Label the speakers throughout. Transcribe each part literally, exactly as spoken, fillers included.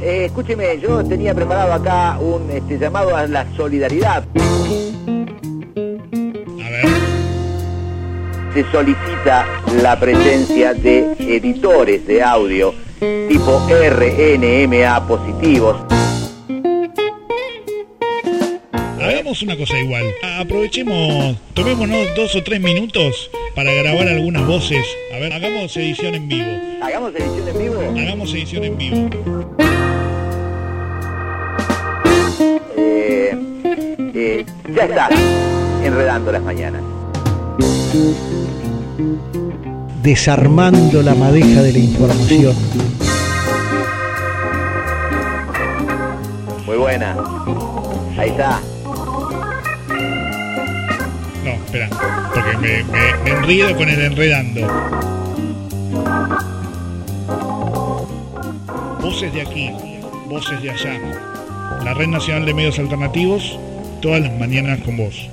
Speaker 1: eh, escúcheme, yo tenía preparado acá un este, llamado a la solidaridad.
Speaker 2: A ver.
Speaker 1: Se solicita la presencia de editores de audio tipo R N M A positivos.
Speaker 2: Hagamos una cosa igual. Aprovechemos, tomémonos dos o tres minutos para grabar algunas voces. A ver, hagamos edición en vivo.
Speaker 1: ¿Hagamos edición en vivo?
Speaker 2: Hagamos edición en vivo.
Speaker 1: Eh, eh, ya está, enredando las mañanas.
Speaker 3: Desarmando la madeja de la información.
Speaker 1: Muy buena. Ahí está.
Speaker 2: No, espera, porque me, me, me enredo con el enredando. Voces de aquí, voces de allá. La Red Nacional de Medios Alternativos, todas las mañanas con vos.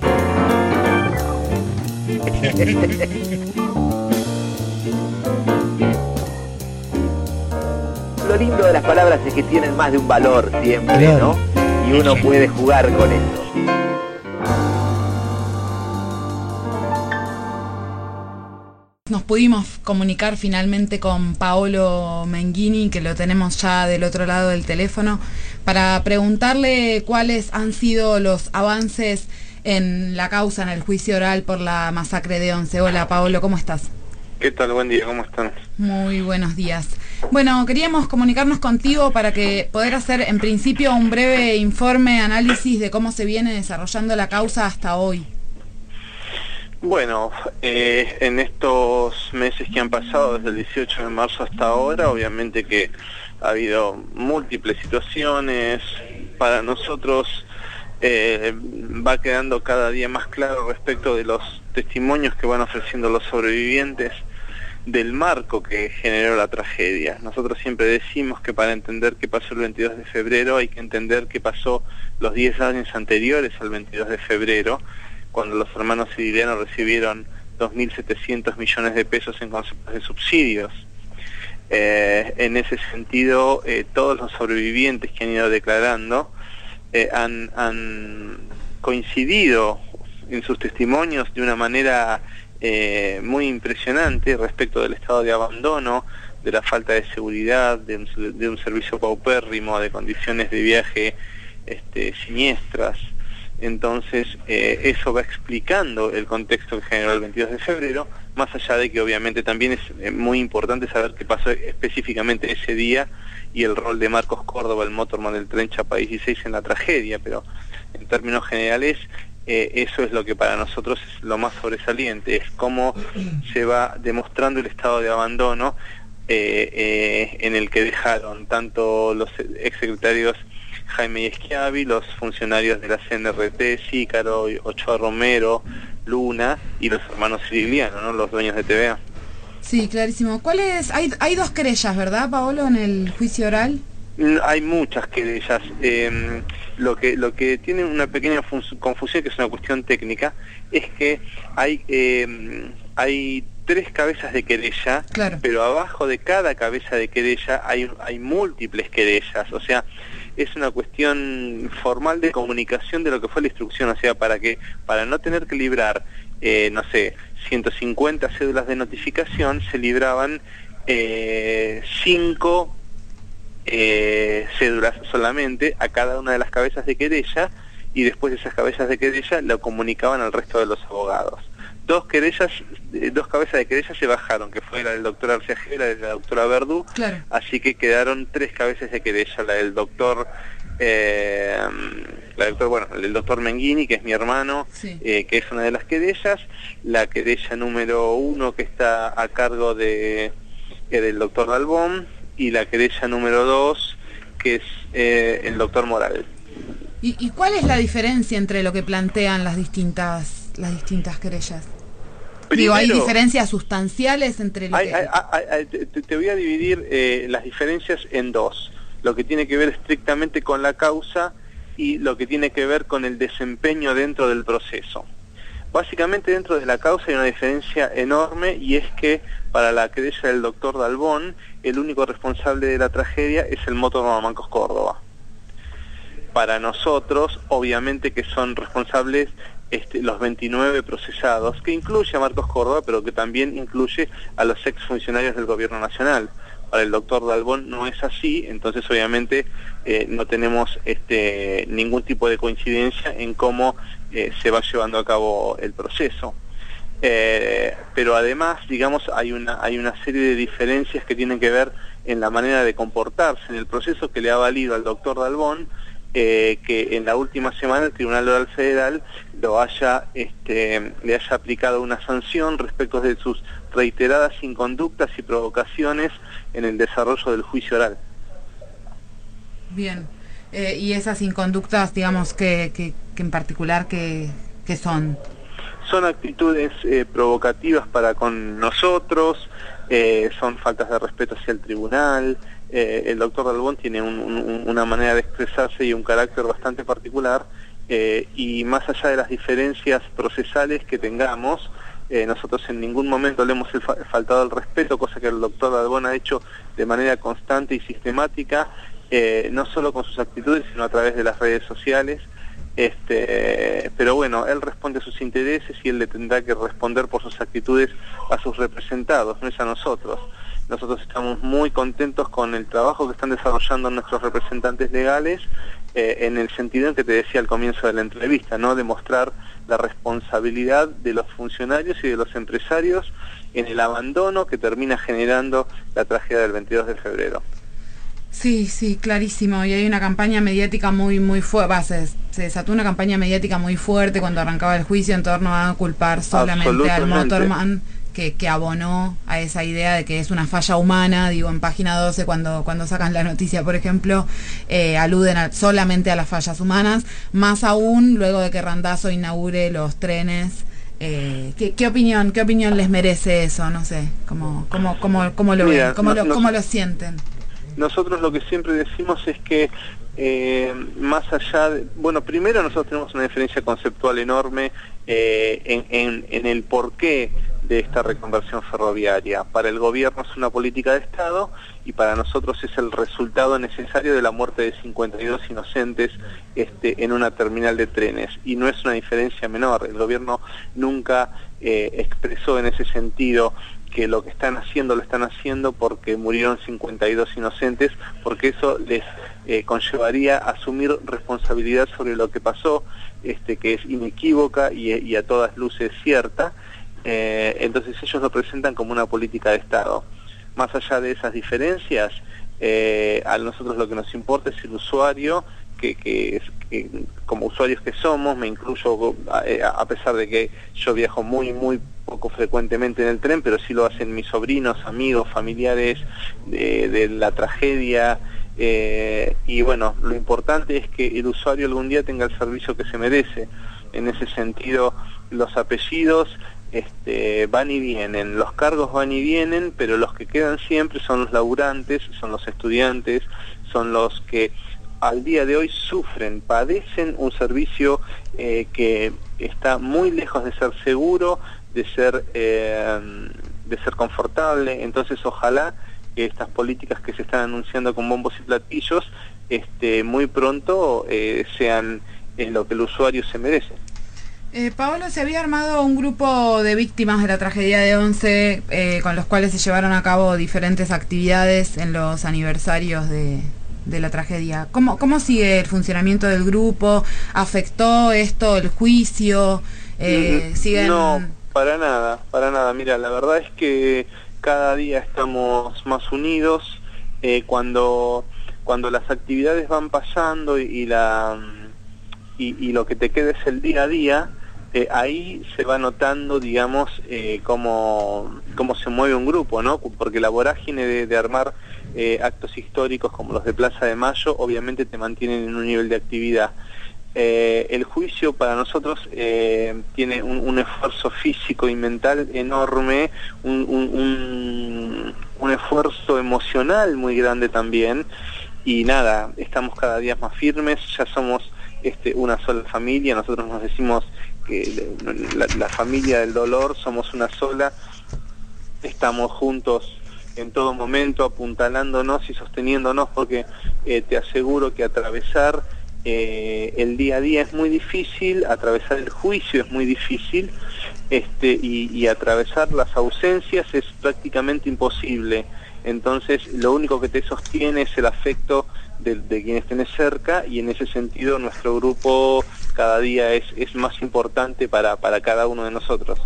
Speaker 1: Lo lindo de las palabras es que tienen más de un valor siempre,
Speaker 3: claro,
Speaker 1: ¿no? Y uno puede jugar con eso.
Speaker 4: Nos pudimos comunicar finalmente con Paolo Menghini, que lo tenemos ya del otro lado del teléfono, para preguntarle cuáles han sido los avances en la causa, en el juicio oral por la masacre de Once. Hola Paolo, ¿cómo estás?
Speaker 5: ¿Qué tal? Buen día, ¿cómo están?
Speaker 4: Muy buenos días. Bueno, queríamos comunicarnos contigo para que poder hacer en principio un breve informe, análisis de cómo se viene desarrollando la causa hasta hoy.
Speaker 5: Bueno, eh, en estos meses que han pasado desde el dieciocho de marzo hasta ahora, obviamente que ha habido múltiples situaciones. Para nosotros eh, va quedando cada día más claro respecto de los testimonios que van ofreciendo los sobrevivientes del marco que generó la tragedia. Nosotros siempre decimos que para entender qué pasó el veintidós de febrero hay que entender qué pasó los diez años anteriores al veintidós de febrero, cuando los hermanos sicilianos recibieron dos mil setecientos millones de pesos en conceptos de subsidios. Eh, en ese sentido, eh, todos los sobrevivientes que han ido declarando eh, han, han coincidido en sus testimonios de una manera eh, muy impresionante respecto del estado de abandono, de la falta de seguridad, de un, de un servicio paupérrimo, de condiciones de viaje este, siniestras. Entonces, eh, eso va explicando el contexto que generó el veintidós de febrero, más allá de que obviamente también es eh, muy importante saber qué pasó específicamente ese día y el rol de Marcos Córdoba, el motorman del tren Chapa dieciséis en la tragedia, pero en términos generales eh, eso es lo que para nosotros es lo más sobresaliente, es cómo se va demostrando el estado de abandono eh, eh, en el que dejaron tanto los exsecretarios Jaime Schiavi, los funcionarios de la C N R T, Sícaro, Ochoa Romero, Luna y los hermanos sicilianos, ¿no? Los dueños de T V A.
Speaker 4: Sí, clarísimo. ¿Cuál es? Hay, hay dos querellas, ¿verdad, Paolo, en el juicio oral?
Speaker 5: Hay muchas querellas. Eh, lo que lo que tiene una pequeña confusión, que es una cuestión técnica, es que hay eh, hay tres cabezas de querella,
Speaker 4: claro,
Speaker 5: pero abajo de cada cabeza de querella hay hay múltiples querellas. O sea, es una cuestión formal de comunicación de lo que fue la instrucción, o sea, para que para no tener que librar, eh, no sé, ciento cincuenta cédulas de notificación, se libraban eh, cinco eh, cédulas solamente a cada una de las cabezas de querella, y después de esas cabezas de querella lo comunicaban al resto de los abogados. Dos querellas, dos cabezas de querella se bajaron, que fue la del doctor Arcea G, la de la doctora Verdú,
Speaker 4: claro,
Speaker 5: así que quedaron tres cabezas de querella, la del doctor, eh, la del doctor, bueno, el del doctor Menghini, que es mi hermano,
Speaker 4: sí,
Speaker 5: eh, que es una de las querellas, la querella número uno que está a cargo de eh, del doctor Dalbón, y la querella número dos que es eh, el doctor Moral.
Speaker 4: ¿Y, ¿Y cuál es la diferencia entre lo que plantean las distintas las distintas querellas? Digo, ¿hay diferencias sustanciales entre lo
Speaker 5: hay,
Speaker 4: que...?
Speaker 5: hay, hay, hay, te, te voy a dividir eh, las diferencias en dos. Lo que tiene que ver estrictamente con la causa y lo que tiene que ver con el desempeño dentro del proceso. Básicamente dentro de la causa hay una diferencia enorme, y es que para la querella del doctor Dalbón, el único responsable de la tragedia es el Motorhome Marcos Córdoba. Para nosotros, obviamente que son responsables este, los veintinueve procesados, que incluye a Marcos Córdoba, pero que también incluye a los exfuncionarios del Gobierno Nacional. Para el doctor Dalbón no es así, entonces obviamente eh, no tenemos este, ningún tipo de coincidencia en cómo eh, se va llevando a cabo el proceso. Eh, pero además, digamos, hay una, hay una serie de diferencias que tienen que ver en la manera de comportarse en el proceso que le ha valido al doctor Dalbón, eh, que en la última semana el Tribunal Oral Federal lo haya, este, le haya aplicado una sanción respecto de sus reiteradas inconductas y provocaciones en el desarrollo del juicio oral.
Speaker 4: Bien, eh, y esas inconductas, digamos, que, que, que en particular, ¿qué que son?
Speaker 5: Son actitudes eh, provocativas para con nosotros, eh, son faltas de respeto hacia el tribunal. Eh, el doctor Dalbón tiene un, un, una manera de expresarse y un carácter bastante particular, eh, y más allá de las diferencias procesales que tengamos, eh, nosotros en ningún momento le hemos fa faltado el respeto, cosa que el doctor Dalbón ha hecho de manera constante y sistemática, eh, no solo con sus actitudes, sino a través de las redes sociales. Este, pero bueno, él responde a sus intereses y él le tendrá que responder por sus actitudes a sus representados, no es a nosotros. Nosotros estamos muy contentos con el trabajo que están desarrollando nuestros representantes legales, eh, en el sentido en que te decía al comienzo de la entrevista, ¿no? Demostrar la responsabilidad de los funcionarios y de los empresarios en el abandono que termina generando la tragedia del veintidós de febrero.
Speaker 4: Sí, sí, clarísimo. Y hay una campaña mediática muy, muy fuerte. Se, se desató una campaña mediática muy fuerte cuando arrancaba el juicio en torno a culpar solamente al Motorman, que, que abonó a esa idea de que es una falla humana. Digo, en página doce, cuando, cuando sacan la noticia, por ejemplo, eh, aluden a, solamente a las fallas humanas. Más aún luego de que Randazzo inaugure los trenes. Eh, ¿qué, qué opinión qué opinión les merece eso? No sé, ¿cómo, cómo, cómo, cómo lo
Speaker 5: Mira,
Speaker 4: ven? ¿Cómo,
Speaker 5: no,
Speaker 4: lo,
Speaker 5: no,
Speaker 4: cómo lo sienten?
Speaker 5: Nosotros lo que siempre decimos es que, eh, más allá de... Bueno, primero nosotros tenemos una diferencia conceptual enorme eh, en, en, en el porqué de esta reconversión ferroviaria. Para el gobierno es una política de Estado y para nosotros es el resultado necesario de la muerte de cincuenta y dos inocentes este, en una terminal de trenes. Y no es una diferencia menor. El gobierno nunca eh, expresó en ese sentido que lo que están haciendo lo están haciendo porque murieron cincuenta y dos inocentes, porque eso les eh, conllevaría a asumir responsabilidad sobre lo que pasó, este, que es inequívoca y, y a todas luces cierta. Eh, entonces ellos lo presentan como una política de Estado. Más allá de esas diferencias, eh, a nosotros lo que nos importa es el usuario, que, que, que como usuarios que somos, me incluyo a, a pesar de que yo viajo muy, muy poco frecuentemente en el tren, pero sí lo hacen mis sobrinos, amigos, familiares de, de la tragedia, eh, y bueno, lo importante es que el usuario algún día tenga el servicio que se merece. En ese sentido, los apellidos este, van y vienen, los cargos van y vienen, pero los que quedan siempre son los laburantes, son los estudiantes, son los que al día de hoy sufren, padecen un servicio eh, que está muy lejos de ser seguro, de ser eh, de ser confortable. Entonces ojalá que estas políticas que se están anunciando con bombos y platillos este, muy pronto eh, sean eh, lo que el usuario se merece.
Speaker 4: Eh, Paolo, se había armado un grupo de víctimas de la tragedia de Once, eh, con los cuales se llevaron a cabo diferentes actividades en los aniversarios de, de la tragedia. ¿Cómo, cómo sigue el funcionamiento del grupo? ¿Afectó esto el juicio? Eh, ¿siguen...
Speaker 5: No, para nada, para nada. Mira, la verdad es que cada día estamos más unidos. Eh, cuando, cuando las actividades van pasando y, y, la, y, y lo que te queda es el día a día, eh, ahí se va notando, digamos, eh, cómo, cómo se mueve un grupo, ¿no? Porque la vorágine de, de armar eh, actos históricos como los de Plaza de Mayo, obviamente te mantienen en un nivel de actividad. Eh, el juicio para nosotros eh, tiene un, un esfuerzo físico y mental enorme, un, un, un, un esfuerzo emocional muy grande también, y nada, estamos cada día más firmes, ya somos este, una sola familia. Nosotros nos decimos que la, la familia del dolor somos una sola, estamos juntos en todo momento apuntalándonos y sosteniéndonos, porque eh, te aseguro que atravesar eh, el día a día es muy difícil, atravesar el juicio es muy difícil, este, y, y atravesar las ausencias es prácticamente imposible. Entonces lo único que te sostiene es el afecto de, de quienes tenés cerca, y en ese sentido nuestro grupo cada día es, es más importante para, para cada uno de nosotros.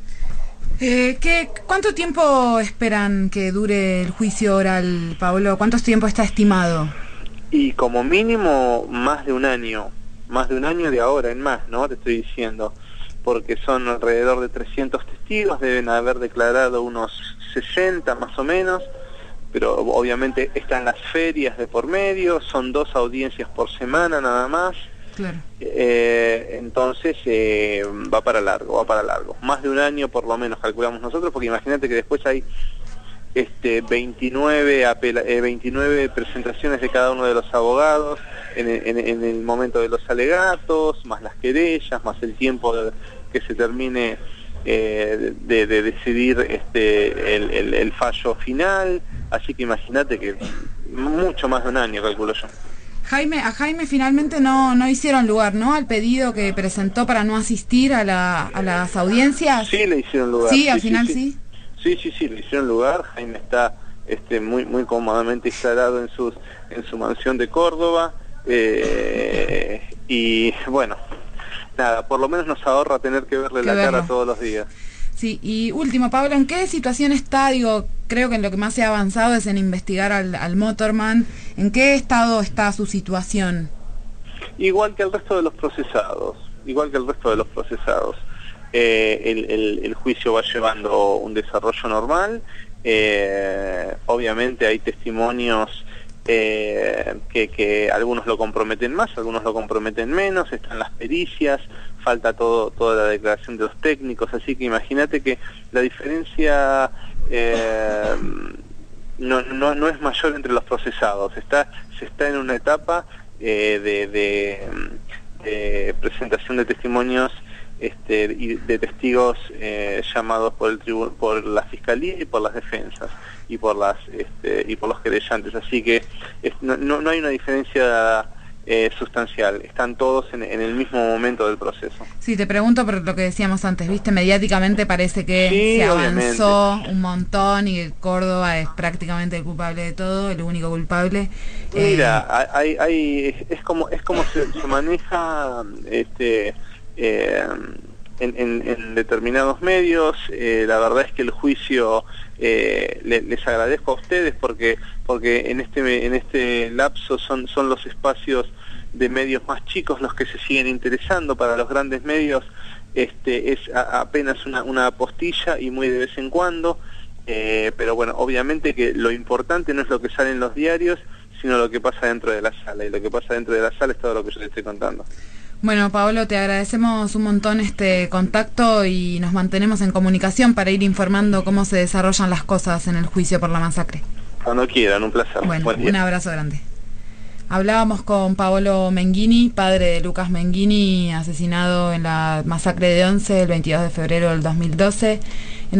Speaker 4: Eh, ¿qué, ¿Cuánto tiempo esperan que dure el juicio oral, Pablo? ¿Cuánto tiempo está estimado?
Speaker 5: Y como mínimo más de un año, más de un año de ahora en más, ¿no? Te estoy diciendo, porque son alrededor de trescientos testigos, deben haber declarado unos sesenta más o menos, pero obviamente están las ferias de por medio, son dos audiencias por semana nada más.
Speaker 4: Claro.
Speaker 5: Eh, entonces eh, va para largo, va para largo. Más de un año por lo menos calculamos nosotros, porque imagínate que después hay este, veintinueve, apela, eh, veintinueve presentaciones de cada uno de los abogados en, en, en el momento de los alegatos, más las querellas, más el tiempo de, que se termine eh, de, de decidir este, el, el, el fallo final. Así que imagínate que mucho más de un año, calculo yo.
Speaker 4: Jaime, a Jaime finalmente no, no hicieron lugar, ¿no? Al pedido que presentó para no asistir a, la, a las audiencias.
Speaker 5: Sí, le hicieron lugar.
Speaker 4: Sí,
Speaker 5: sí
Speaker 4: al
Speaker 5: sí,
Speaker 4: final
Speaker 5: sí.
Speaker 4: sí.
Speaker 5: Sí, sí, sí, le hicieron lugar. Jaime está este, muy muy cómodamente instalado en, sus, en su mansión de Córdoba. Eh, y bueno, nada, por lo menos nos ahorra tener que verle
Speaker 4: que
Speaker 5: la
Speaker 4: verlo.
Speaker 5: cara todos los días.
Speaker 4: Sí, y último, Pablo, ¿en qué situación está? Digo, creo que en lo que más se ha avanzado es en investigar al, al Motorman. ¿En qué estado está su situación?
Speaker 5: Igual que el resto de los procesados, igual que el resto de los procesados. Eh, el, el, el juicio va llevando un desarrollo normal. Eh, obviamente hay testimonios eh, que, que algunos lo comprometen más, algunos lo comprometen menos, están las pericias, falta todo toda la declaración de los técnicos, así que imagínate que la diferencia eh, no, no, no es mayor entre los procesados, está se está en una etapa eh, de, de, de presentación de testimonios este, y de testigos eh, llamados por el tribu por la fiscalía y por las defensas y por las este, y por los querellantes, así que es, no, no hay una diferencia Eh, sustancial, están todos en, en el mismo momento del proceso.
Speaker 4: Sí, te pregunto por lo que decíamos antes, ¿viste? Mediáticamente parece que
Speaker 5: sí,
Speaker 4: se avanzó
Speaker 5: obviamente.
Speaker 4: un montón y que Córdoba es prácticamente el culpable de todo, el único culpable.
Speaker 5: Mira,
Speaker 4: eh,
Speaker 5: hay, hay, es como es como se, se maneja este eh, en, en, en determinados medios. Eh, la verdad es que el juicio eh, le, les agradezco a ustedes porque porque en este en este lapso son son los espacios de medios más chicos los que se siguen interesando. Para los grandes medios este es a, apenas una, una apostilla y muy de vez en cuando, eh, pero bueno, obviamente que lo importante no es lo que sale en los diarios, sino lo que pasa dentro de la sala, y lo que pasa dentro de la sala es todo lo que yo te estoy contando.
Speaker 4: Bueno, Pablo, te agradecemos un montón este contacto y nos mantenemos en comunicación para ir informando cómo se desarrollan las cosas en el juicio por la masacre.
Speaker 5: Cuando quieran, un placer.
Speaker 4: Bueno,
Speaker 5: Buen día.
Speaker 4: un abrazo grande. Hablábamos con Paolo Menghini, padre de Lucas Menghini, asesinado en la masacre de Once el veintidós de febrero del dos mil doce.